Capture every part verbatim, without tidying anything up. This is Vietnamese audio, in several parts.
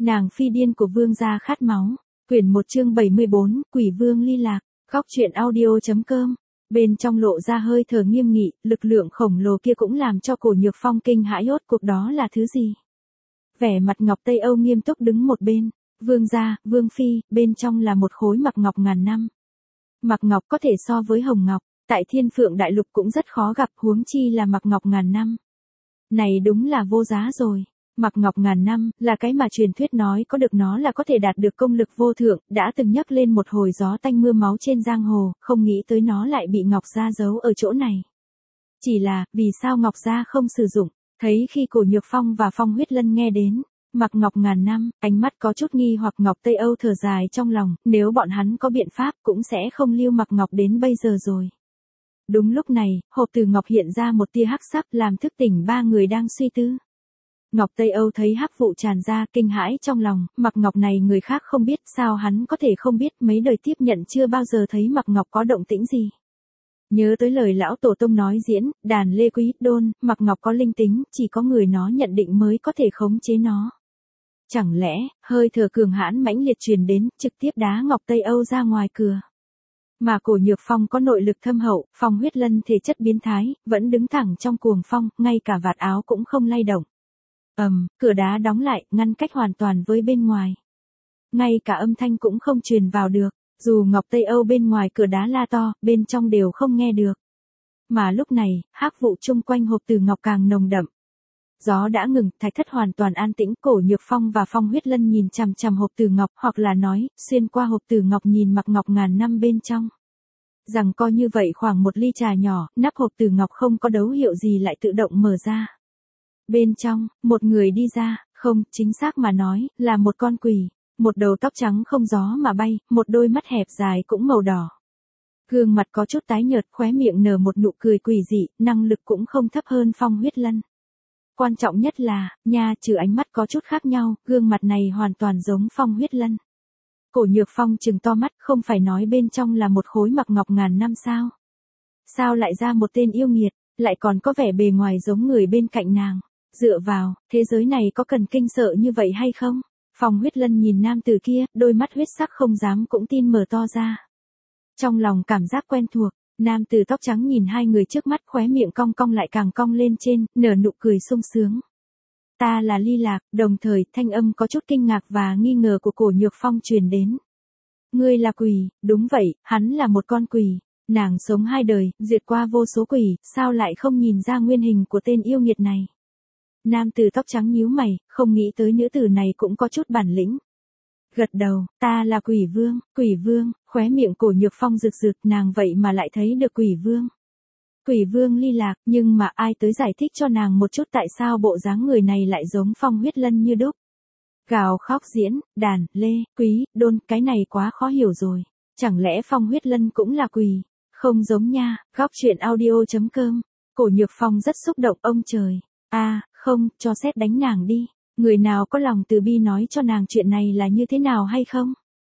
Nàng phi điên của vương gia khát máu. Quyển một chương bảy mươi bốn, Quỷ Vương Ly Lạc. Góc truyện audio.com. Bên trong lộ ra hơi thở nghiêm nghị, lực lượng khổng lồ kia cũng làm cho Cổ Nhược Phong kinh hãi, hốt cuộc đó là thứ gì? Vẻ mặt Ngọc Tây Âu nghiêm túc đứng một bên. Vương gia, vương phi, bên trong là một khối mặc ngọc ngàn năm. Mặc ngọc có thể so với hồng ngọc, tại Thiên Phượng Đại Lục cũng rất khó gặp, huống chi là mặc ngọc ngàn năm. Này đúng là vô giá rồi. Mặc ngọc ngàn năm, là cái mà truyền thuyết nói có được nó là có thể đạt được công lực vô thượng, đã từng nhấc lên một hồi gió tanh mưa máu trên giang hồ, không nghĩ tới nó lại bị Ngọc Gia giấu ở chỗ này. Chỉ là, vì sao Ngọc Gia không sử dụng? Thấy khi Cổ Nhược Phong và Phong Huyết Lân nghe đến mặc ngọc ngàn năm, ánh mắt có chút nghi hoặc. Ngọc Tây Âu thở dài trong lòng, nếu bọn hắn có biện pháp cũng sẽ không lưu mặc ngọc đến bây giờ rồi. Đúng lúc này, hộp từ ngọc hiện ra một tia hắc sắc làm thức tỉnh ba người đang suy tư. Ngọc Tây Âu thấy hắc vụ tràn ra, kinh hãi trong lòng, mặc ngọc này người khác không biết, sao hắn có thể không biết, mấy đời tiếp nhận chưa bao giờ thấy mặc ngọc có động tĩnh gì. Nhớ tới lời lão tổ tông nói diễn, đàn lê quý đôn, mặc ngọc có linh tính, chỉ có người nó nhận định mới có thể khống chế nó. Chẳng lẽ, hơi thở cường hãn mãnh liệt truyền đến, trực tiếp đá Ngọc Tây Âu ra ngoài cửa. Mà Cổ Nhược Phong có nội lực thâm hậu, Phong Huyết Lân thể chất biến thái, vẫn đứng thẳng trong cuồng phong, ngay cả vạt áo cũng không lay động. Ầm, um, cửa đá đóng lại, ngăn cách hoàn toàn với bên ngoài. Ngay cả âm thanh cũng không truyền vào được, dù Ngọc Tây Âu bên ngoài cửa đá la to, bên trong đều không nghe được. Mà lúc này, hắc vụ chung quanh hộp từ ngọc càng nồng đậm. Gió đã ngừng, thạch thất hoàn toàn an tĩnh, Cổ Nhược Phong và Phong Huyết Lân nhìn chằm chằm hộp từ ngọc, hoặc là nói, xuyên qua hộp từ ngọc nhìn mặc ngọc ngàn năm bên trong. Rằng coi như vậy khoảng một ly trà nhỏ, nắp hộp từ ngọc không có dấu hiệu gì lại tự động mở ra. Bên trong, một người đi ra, không, chính xác mà nói, là một con quỷ, một đầu tóc trắng không gió mà bay, một đôi mắt hẹp dài cũng màu đỏ. Gương mặt có chút tái nhợt, khóe miệng nở một nụ cười quỷ dị, năng lực cũng không thấp hơn Phong Huyết Lân. Quan trọng nhất là, nha, trừ ánh mắt có chút khác nhau, gương mặt này hoàn toàn giống Phong Huyết Lân. Cổ Nhược Phong trừng to mắt, không phải nói bên trong là một khối mặc ngọc ngàn năm sao? Sao lại ra một tên yêu nghiệt, lại còn có vẻ bề ngoài giống người bên cạnh nàng? Dựa vào, thế giới này có cần kinh sợ như vậy hay không? Phong Huyết Lân nhìn nam tử kia, đôi mắt huyết sắc không dám cũng tin mở to ra. Trong lòng cảm giác quen thuộc, nam tử tóc trắng nhìn hai người trước mắt, khóe miệng cong cong lại càng cong lên trên, nở nụ cười sung sướng. Ta là Ly Lạc, đồng thời thanh âm có chút kinh ngạc và nghi ngờ của Cổ Nhược Phong truyền đến. Ngươi là quỷ, đúng vậy, hắn là một con quỷ. Nàng sống hai đời, diệt qua vô số quỷ, sao lại không nhìn ra nguyên hình của tên yêu nghiệt này? Nam tử tóc trắng nhíu mày, không nghĩ tới nữ tử này cũng có chút bản lĩnh. Gật đầu, ta là Quỷ Vương, Quỷ Vương, khóe miệng Cổ Nhược Phong rực rực, nàng vậy mà lại thấy được Quỷ Vương. Quỷ Vương Ly Lạc, nhưng mà ai tới giải thích cho nàng một chút tại sao bộ dáng người này lại giống Phong Huyết Lân như đúc. Gào khóc diễn, đàn, lê, quý, đôn, cái này quá khó hiểu rồi. Chẳng lẽ Phong Huyết Lân cũng là quỷ? Không giống nha, góc truyện audio.com. Cổ Nhược Phong rất xúc động, ông trời. A, à, không, cho sét đánh nàng đi. Người nào có lòng từ bi nói cho nàng chuyện này là như thế nào hay không?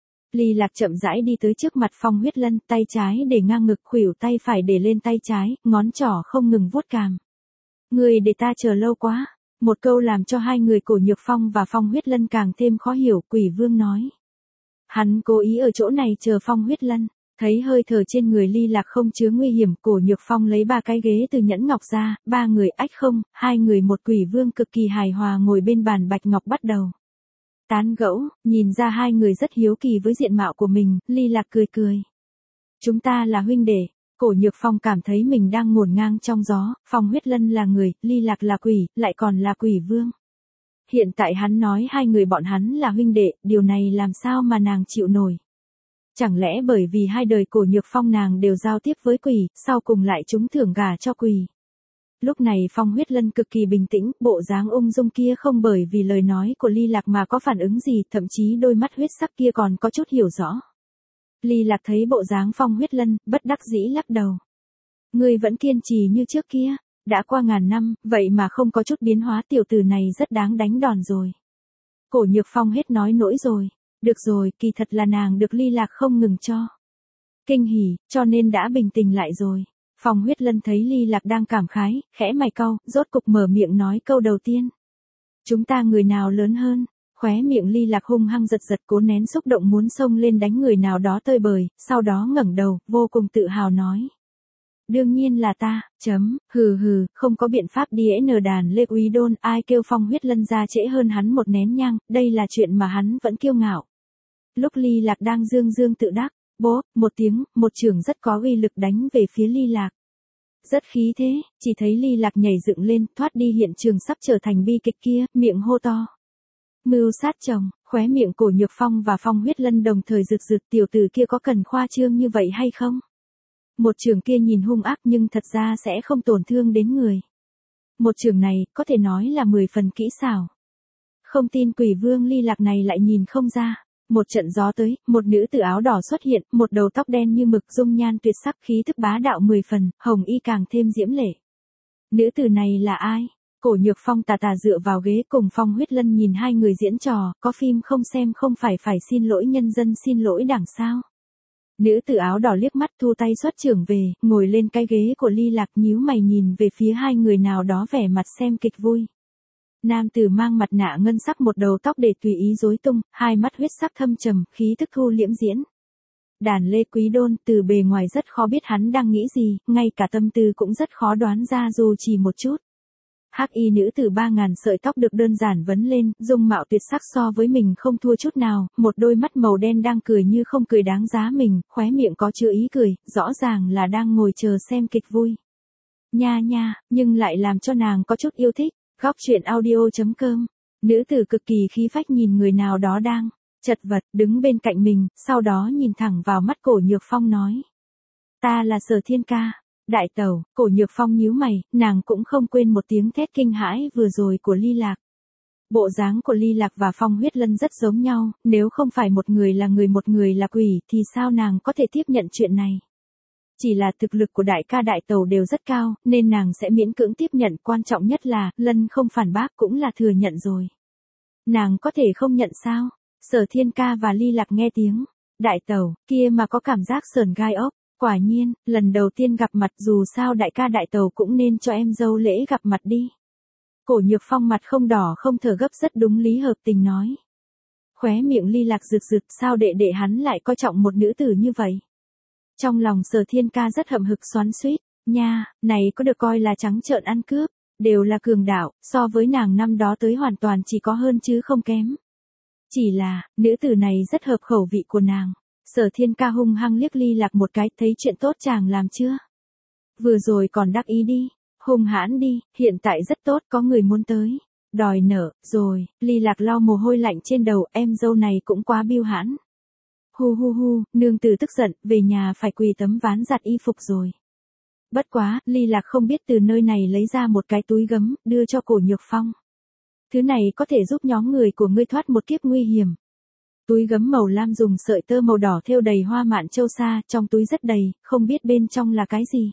Ly Lạc chậm rãi đi tới trước mặt Phong Huyết Lân, tay trái để ngang ngực, khuỷu tay phải để lên tay trái, ngón trỏ không ngừng vuốt cằm. Người để ta chờ lâu quá. Một câu làm cho hai người Cổ Nhược Phong và Phong Huyết Lân càng thêm khó hiểu, Quỷ Vương nói. Hắn cố ý ở chỗ này chờ Phong Huyết Lân. Thấy hơi thở trên người Ly Lạc không chứa nguy hiểm, Cổ Nhược Phong lấy ba cái ghế từ nhẫn ngọc ra, ba người ách không, hai người một Quỷ Vương cực kỳ hài hòa ngồi bên bàn bạch ngọc bắt đầu tán gẫu, nhìn ra hai người rất hiếu kỳ với diện mạo của mình, Ly Lạc cười cười. Chúng ta là huynh đệ. Cổ Nhược Phong cảm thấy mình đang ngổn ngang trong gió, Phong Huyết Lân là người, Ly Lạc là quỷ, lại còn là Quỷ Vương. Hiện tại hắn nói hai người bọn hắn là huynh đệ, điều này làm sao mà nàng chịu nổi. Chẳng lẽ bởi vì hai đời Cổ Nhược Phong nàng đều giao tiếp với quỷ, sau cùng lại trúng thưởng gả cho quỷ. Lúc này Phong Huyết Lân cực kỳ bình tĩnh, bộ dáng ung dung kia không bởi vì lời nói của Ly Lạc mà có phản ứng gì, thậm chí đôi mắt huyết sắc kia còn có chút hiểu rõ. Ly Lạc thấy bộ dáng Phong Huyết Lân, bất đắc dĩ lắc đầu. Ngươi vẫn kiên trì như trước kia, đã qua ngàn năm, vậy mà không có chút biến hóa, tiểu tử này rất đáng đánh đòn rồi. Cổ Nhược Phong hết nói nỗi rồi. Được rồi, kỳ thật là nàng được Ly Lạc không ngừng cho kinh hỉ, cho nên đã bình tĩnh lại rồi. Phong Huyết Lân thấy Ly Lạc đang cảm khái, khẽ mày cau, rốt cục mở miệng nói câu đầu tiên. Chúng ta người nào lớn hơn? khóe miệng Ly Lạc hung hăng giật giật cố nén xúc động muốn xông lên đánh người nào đó tơi bời, sau đó ngẩng đầu, vô cùng tự hào nói. Đương nhiên là ta, chấm, hừ hừ, không có biện pháp đi n đàn Lê Quý Đôn, ai kêu Phong Huyết Lân ra trễ hơn hắn một nén nhang, đây là chuyện mà hắn vẫn kiêu ngạo. Lúc Ly Lạc đang dương dương tự đắc, bố, một tiếng, một chưởng rất có uy lực đánh về phía Ly Lạc. Rất khí thế, chỉ thấy Ly Lạc nhảy dựng lên, thoát đi hiện trường sắp trở thành bi kịch kia, miệng hô to. Mưu sát chồng, khóe miệng Cổ Nhược Phong và Phong Huyết Lân đồng thời rực rực, tiểu tử kia có cần khoa trương như vậy hay không? Một trường kia nhìn hung ác nhưng thật ra sẽ không tổn thương đến người. Một trường này, có thể nói là mười phần kỹ xảo. Không tin Quỷ Vương Ly Lạc này lại nhìn không ra. Một trận gió tới, một nữ tử áo đỏ xuất hiện, một đầu tóc đen như mực dung nhan tuyệt sắc khí thức bá đạo mười phần, hồng y càng thêm diễm lệ. Nữ tử này là ai? Cổ Nhược Phong tà tà dựa vào ghế cùng Phong Huyết Lân nhìn hai người diễn trò, có phim không xem không phải phải xin lỗi nhân dân xin lỗi đảng sao. Nữ tử áo đỏ liếc mắt thu tay xuất trưởng về, ngồi lên cái ghế của Ly Lạc nhíu mày nhìn về phía hai người nào đó vẻ mặt xem kịch vui. Nam tử mang mặt nạ ngân sắc một đầu tóc để tùy ý rối tung, hai mắt huyết sắc thâm trầm, khí thức thu liễm diễn. Đàn Lê Quý Đôn từ bề ngoài rất khó biết hắn đang nghĩ gì, ngay cả tâm tư cũng rất khó đoán ra dù chỉ một chút. Hắc y nữ tử ba ngàn sợi tóc được đơn giản vấn lên, dung mạo tuyệt sắc so với mình không thua chút nào, một đôi mắt màu đen đang cười như không cười đáng giá mình, khóe miệng có chứa ý cười, rõ ràng là đang ngồi chờ xem kịch vui. Nha nha, nhưng lại làm cho nàng có chút yêu thích. Góc truyện audio chấm com. Nữ tử cực kỳ khí phách nhìn người nào đó đang chật vật đứng bên cạnh mình, sau đó nhìn thẳng vào mắt Cổ Nhược Phong nói. Ta là Sở Thiên Ca. Đại tẩu, Cổ Nhược Phong nhíu mày, nàng cũng không quên một tiếng thét kinh hãi vừa rồi của Ly Lạc. Bộ dáng của Ly Lạc và Phong Huyết Lân rất giống nhau, nếu không phải một người là người một người là quỷ thì sao nàng có thể tiếp nhận chuyện này. Chỉ là thực lực của đại ca đại tẩu đều rất cao, nên nàng sẽ miễn cưỡng tiếp nhận, quan trọng nhất là, Lân không phản bác cũng là thừa nhận rồi. Nàng có thể không nhận sao? Sở Thiên Ca và Ly Lạc nghe tiếng. Đại tẩu, kia mà có cảm giác sờn gai ốc. Quả nhiên, lần đầu tiên gặp mặt dù sao đại ca đại tẩu cũng nên cho em dâu lễ gặp mặt đi. Cổ Nhược Phong mặt không đỏ không thở gấp rất đúng lý hợp tình nói. Khóe miệng Ly Lạc rực rực, sao đệ đệ hắn lại coi trọng một nữ tử như vậy? Trong lòng Sở Thiên Ca rất hậm hực xoắn xuýt, nha, này có được coi là trắng trợn ăn cướp, đều là cường đạo, so với nàng năm đó tới hoàn toàn chỉ có hơn chứ không kém. Chỉ là, nữ tử này rất hợp khẩu vị của nàng. Sở Thiên Ca hung hăng liếc Ly Lạc một cái, thấy chuyện tốt chàng làm chưa? Vừa rồi còn đắc ý đi, hung hãn đi, hiện tại rất tốt, có người muốn tới. Đòi nợ, rồi, Ly Lạc lau mồ hôi lạnh trên đầu, em dâu này cũng quá biêu hãn. Hu hu hu, nương tử tức giận, về nhà phải quỳ tấm ván giặt y phục rồi. Bất quá, Ly Lạc không biết từ nơi này lấy ra một cái túi gấm, đưa cho Cổ Nhược Phong. Thứ này có thể giúp nhóm người của ngươi thoát một kiếp nguy hiểm. Túi gấm màu lam dùng sợi tơ màu đỏ thêu đầy hoa mạn châu sa, trong túi rất đầy, không biết bên trong là cái gì.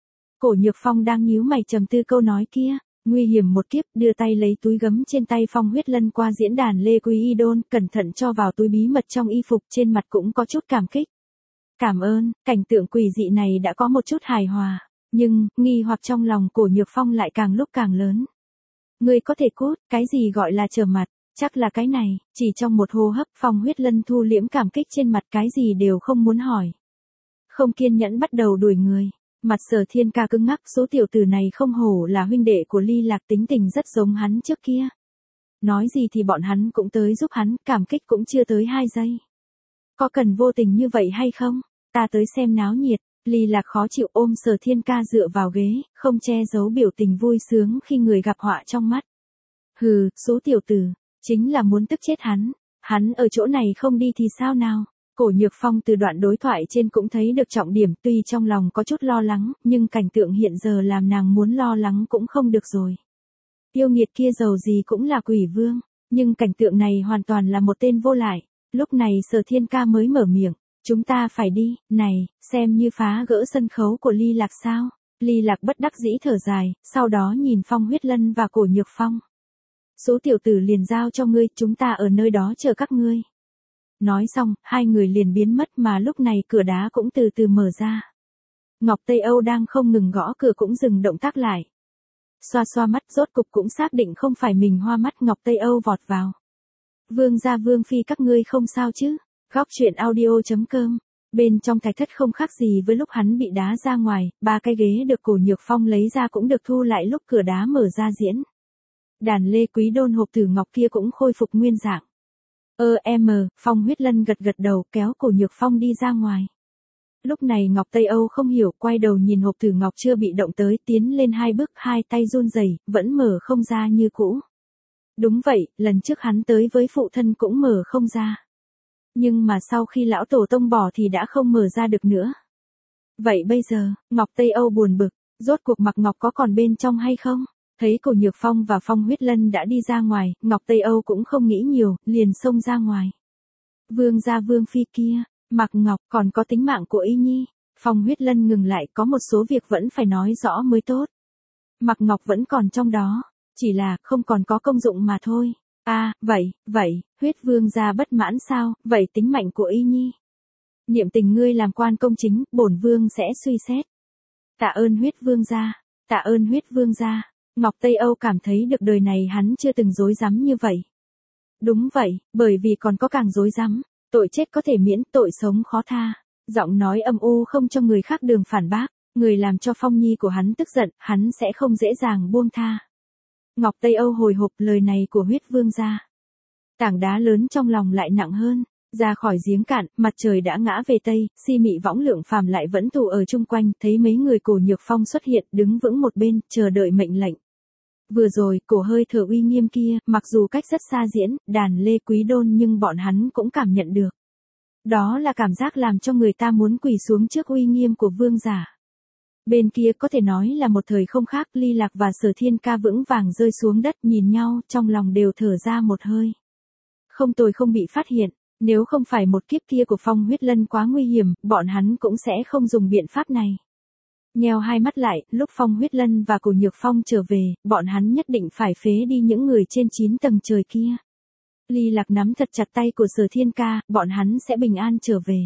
Cổ Nhược Phong đang nhíu mày trầm tư câu nói kia, nguy hiểm một kiếp, đưa tay lấy túi gấm trên tay Phong Huyết Lân qua diễn đàn Lê Quý Đôn, cẩn thận cho vào túi bí mật trong y phục, trên mặt cũng có chút cảm kích. Cảm ơn, cảnh tượng quỷ dị này đã có một chút hài hòa, nhưng, nghi hoặc trong lòng Cổ Nhược Phong lại càng lúc càng lớn. Ngươi có thể cút, cái gì gọi là trở mặt, chắc là cái này, chỉ trong một hô hấp Phong Huyết Lân thu liễm cảm kích trên mặt, cái gì đều không muốn hỏi. Không kiên nhẫn bắt đầu đuổi người. Mặt Sở Thiên Ca cứng ngắc, số tiểu tử này không hổ là huynh đệ của Ly Lạc, tính tình rất giống hắn trước kia. Nói gì thì bọn hắn cũng tới giúp hắn, cảm kích cũng chưa tới hai giây. Có cần vô tình như vậy hay không? Ta tới xem náo nhiệt. Ly Lạc khó chịu ôm Sở Thiên Ca dựa vào ghế, không che giấu biểu tình vui sướng khi người gặp họa trong mắt. Hừ, số tiểu tử, chính là muốn tức chết hắn. Hắn ở chỗ này không đi thì sao nào? Cổ Nhược Phong từ đoạn đối thoại trên cũng thấy được trọng điểm, tuy trong lòng có chút lo lắng, nhưng cảnh tượng hiện giờ làm nàng muốn lo lắng cũng không được rồi. Yêu nghiệt kia dầu gì cũng là quỷ vương, nhưng cảnh tượng này hoàn toàn là một tên vô lại. Lúc này Sở Thiên Ca mới mở miệng, chúng ta phải đi, này, xem như phá gỡ sân khấu của Ly Lạc sao? Ly Lạc bất đắc dĩ thở dài, sau đó nhìn Phong Huyết Lân và Cổ Nhược Phong. Số tiểu tử liền giao cho ngươi, chúng ta ở nơi đó chờ các ngươi. Nói xong, hai người liền biến mất mà lúc này cửa đá cũng từ từ mở ra. Ngọc Tây Âu đang không ngừng gõ cửa cũng dừng động tác lại. Xoa xoa mắt rốt cục cũng xác định không phải mình hoa mắt, Ngọc Tây Âu vọt vào. Vương gia vương phi các ngươi không sao chứ? Góc truyện audio.com. Bên trong thạch thất không khác gì với lúc hắn bị đá ra ngoài, ba cái ghế được Cổ Nhược Phong lấy ra cũng được thu lại lúc cửa đá mở ra diễn. Đàn lê quý đôn hộp tử ngọc kia cũng khôi phục nguyên dạng. Ơ em, Phong Huyết Lân gật gật đầu kéo Cổ Nhược Phong đi ra ngoài. Lúc này Ngọc Tây Âu không hiểu, quay đầu nhìn hộp tử ngọc chưa bị động tới, tiến lên hai bước, hai tay run rẩy, vẫn mở không ra như cũ. Đúng vậy, lần trước hắn tới với phụ thân cũng mở không ra. Nhưng mà sau khi lão tổ tông bỏ thì đã không mở ra được nữa. Vậy bây giờ, Ngọc Tây Âu buồn bực, rốt cuộc Mặc Ngọc có còn bên trong hay không? Thấy Cổ Nhược Phong và Phong Huyết Lân đã đi ra ngoài, Ngọc Tây Âu cũng không nghĩ nhiều, liền xông ra ngoài. Vương gia vương phi kia, Mặc Ngọc còn có tính mạng của Y Nhi. Phong Huyết Lân ngừng lại, có một số việc vẫn phải nói rõ mới tốt. Mặc Ngọc vẫn còn trong đó, chỉ là không còn có công dụng mà thôi. A, à, vậy, vậy, Huyết Vương gia bất mãn sao? Vậy tính mạnh của Y Nhi. Niệm tình ngươi làm quan công chính, bổn vương sẽ suy xét. Tạ ơn Huyết Vương gia, tạ ơn Huyết Vương gia. Ngọc Tây Âu cảm thấy được đời này hắn chưa từng dối rắm như vậy. Đúng vậy, bởi vì còn có càng dối rắm, tội chết có thể miễn, tội sống khó tha. Giọng nói âm u không cho người khác đường phản bác, người làm cho Phong Nhi của hắn tức giận, hắn sẽ không dễ dàng buông tha. Ngọc Tây Âu hồi hộp lời này của Huyết Vương gia. Tảng đá lớn trong lòng lại nặng hơn, ra khỏi giếng cạn, mặt trời đã ngã về tây, si mị võng lượng phàm lại vẫn tụ ở chung quanh, thấy mấy người Cổ Nhược Phong xuất hiện, đứng vững một bên, chờ đợi mệnh lệnh. Vừa rồi, cổ hơi thở uy nghiêm kia, mặc dù cách rất xa diễn, đàn lê quý đôn nhưng bọn hắn cũng cảm nhận được. Đó là cảm giác làm cho người ta muốn quỳ xuống trước uy nghiêm của vương giả. Bên kia có thể nói là một thời không khác, Ly Lạc và Sở Thiên Ca vững vàng rơi xuống đất nhìn nhau, trong lòng đều thở ra một hơi. Không tồi không bị phát hiện, nếu không phải một kiếp kia của Phong Huyết Lân quá nguy hiểm, bọn hắn cũng sẽ không dùng biện pháp này. Nheo hai mắt lại, lúc Phong Huyết Lân và Cổ Nhược Phong trở về, bọn hắn nhất định phải phế đi những người trên chín tầng trời kia. Ly Lạc nắm thật chặt tay của Sở Thiên Ca, bọn hắn sẽ bình an trở về.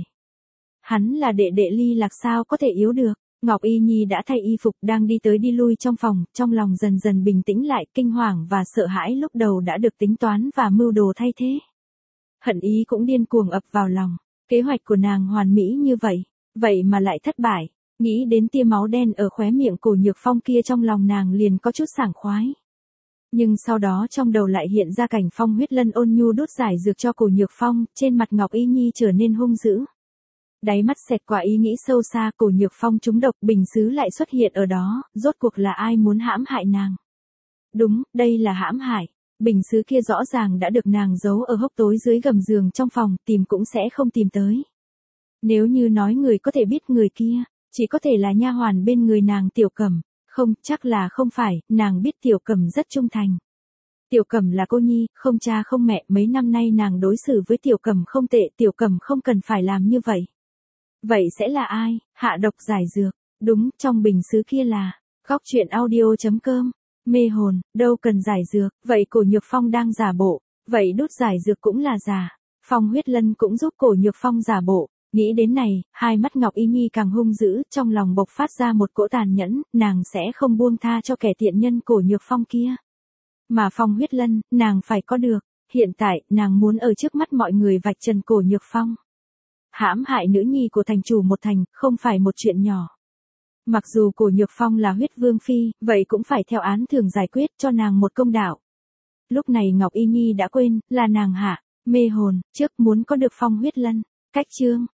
Hắn là đệ đệ Ly Lạc sao có thể yếu được. Ngọc Y Nhi đã thay y phục đang đi tới đi lui trong phòng, trong lòng dần dần bình tĩnh lại, kinh hoàng và sợ hãi lúc đầu đã được tính toán và mưu đồ thay thế. Hận ý cũng điên cuồng ập vào lòng, kế hoạch của nàng hoàn mỹ như vậy, vậy mà lại thất bại, nghĩ đến tia máu đen ở khóe miệng Cổ Nhược Phong kia trong lòng nàng liền có chút sảng khoái. Nhưng sau đó trong đầu lại hiện ra cảnh Phong Huyết Lân ôn nhu đút giải dược cho Cổ Nhược Phong, trên mặt Ngọc Y Nhi trở nên hung dữ. Đáy mắt xẹt qua ý nghĩ sâu xa, Cổ Nhược Phong trúng độc, bình sứ lại xuất hiện ở đó, rốt cuộc là ai muốn hãm hại nàng? Đúng, đây là hãm hại, bình sứ kia rõ ràng đã được nàng giấu ở hốc tối dưới gầm giường trong phòng, tìm cũng sẽ không tìm tới. Nếu như nói người có thể biết người kia, chỉ có thể là nha hoàn bên người nàng Tiểu Cẩm, không, chắc là không phải, nàng biết Tiểu Cẩm rất trung thành. Tiểu Cẩm là cô nhi, không cha không mẹ, mấy năm nay nàng đối xử với Tiểu Cẩm không tệ, Tiểu Cẩm không cần phải làm như vậy. Vậy sẽ là ai? Hạ độc giải dược. Đúng, trong bình sứ kia là góc truyện audio.com. Mê hồn, đâu cần giải dược, vậy Cổ Nhược Phong đang giả bộ, vậy đút giải dược cũng là giả. Phong Huyết Lân cũng giúp Cổ Nhược Phong giả bộ. Nghĩ đến này, hai mắt Ngọc Y Nhi càng hung dữ, trong lòng bộc phát ra một cỗ tàn nhẫn, nàng sẽ không buông tha cho kẻ tiện nhân Cổ Nhược Phong kia. Mà Phong Huyết Lân, nàng phải có được, hiện tại, nàng muốn ở trước mắt mọi người vạch trần Cổ Nhược Phong. Hãm hại nữ nhi của thành chủ một thành, không phải một chuyện nhỏ. Mặc dù Cổ Nhược Phong là Huyết Vương phi, vậy cũng phải theo án thường giải quyết cho nàng một công đạo. Lúc này Ngọc Y Nhi đã quên, là nàng hạ, mê hồn, trước muốn có được Phong Huyết Lân. Cách chương